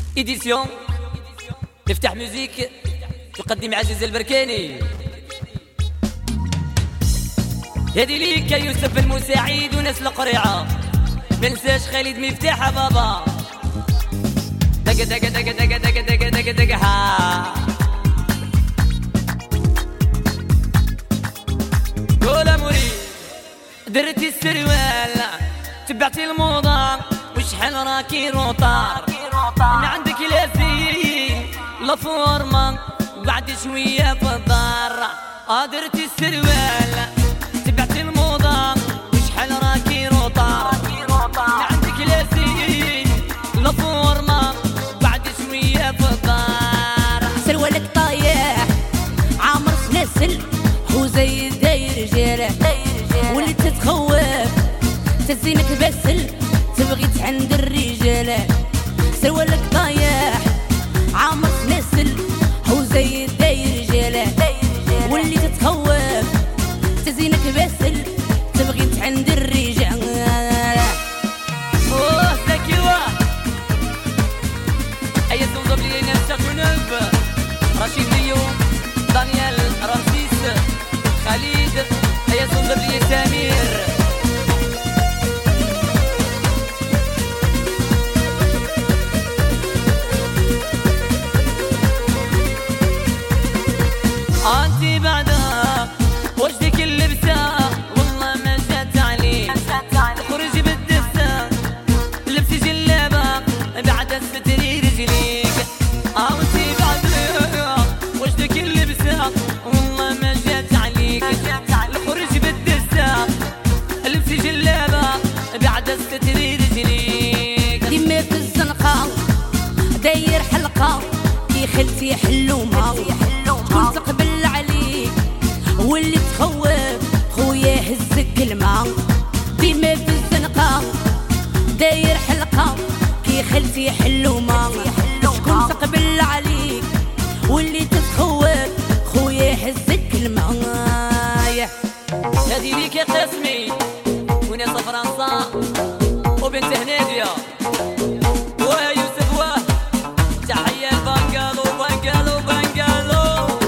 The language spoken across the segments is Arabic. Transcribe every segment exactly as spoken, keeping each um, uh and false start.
إديسيون تفتح ميوزيك تقدم عزيز البركاني. هذه ليك يا يوسف المساعد وناس القريعة، منساش خالد مفتاح بابا. دق دق دق دق دق دق دق دق ها قول مريد درتي السروال تبعتي الموضة وشحال راكي روطار من عندك لازين لا فورما بعد شوية في الدار. اه درتي السروال تبعتي الموضة وشحال راكي روطار من عندك لازين لا فورما بعد شوية في الدار. سروالك طايح عامر سلاسل هو زي داير رجاله واللي تتخوف تزينك بسل تبغي عند الرجاله. سروالك طايح عامر سلاسل هو زي داير رجاله واللي تتخوف تزينك بسل تبغي عند الرجاله. اوه زكيوه اي تنظر لي ناس تنب رشيد ليو دانيال رمسيس خالد اي تنظر لي سمير. انتي بعدها وجدك اللبسه والله ما جات عليك خرج بالدسه لبسي جلابه بعد ستري رجليك. انتي بعدها وجدك اللبسه والله ما جات عليك خرج بالدسه لبسي جلابه بعد ستري رجليك. ديما في الزنقه داير حلقه كي خلتي حلومه كنت قبل عليك واللي تخوف خويا هزك كلمة. ديما في الزنقة داير حلقة كي خلتي حلومة كنت قبل عليك واللي تتخوف خويا هزك كلمة. هذه ليك يا قاسمي وناس فرنسا وبنت هنادية ويا يوسف واه تحية بانجالو بانجالو بانجالو.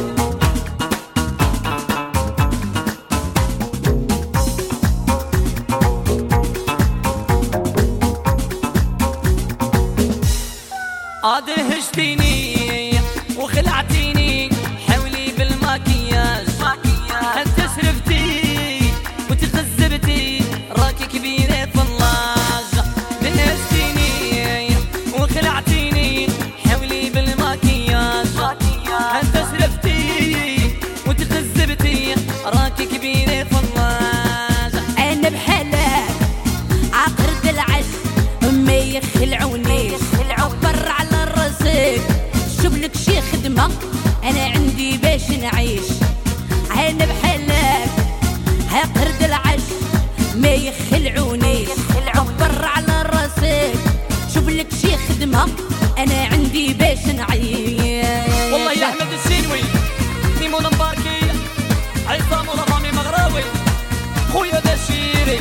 ادهشتيني وخلعتيني حولي بالماكياج انت سرفتي وتخزبتي راكي كبيرة في اللاج. دهشتيني وخلعتيني حولي بالماكياج انت سرفتي وتخزبتي راكي كبيرة في اللاج. انا بحالك عقرد العش ما يخلعونيش عبر على راسك شوف لك شي خدمة انا عندي باش نعيش. انا بحالك عقرد العش ما يخلعونيش عبر على راسك شوف لك شي خدمة انا عندي باش نعيش. والله يا احمد السينوي نيمون مباركي عصام ورامي مغراوي خويا دشيري.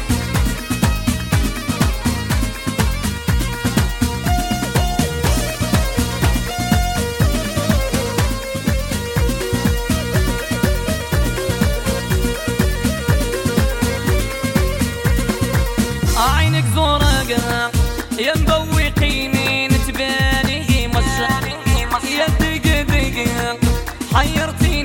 عينك زرقاء يا مبوقيني نتباني مش يا دق دق حيرتيني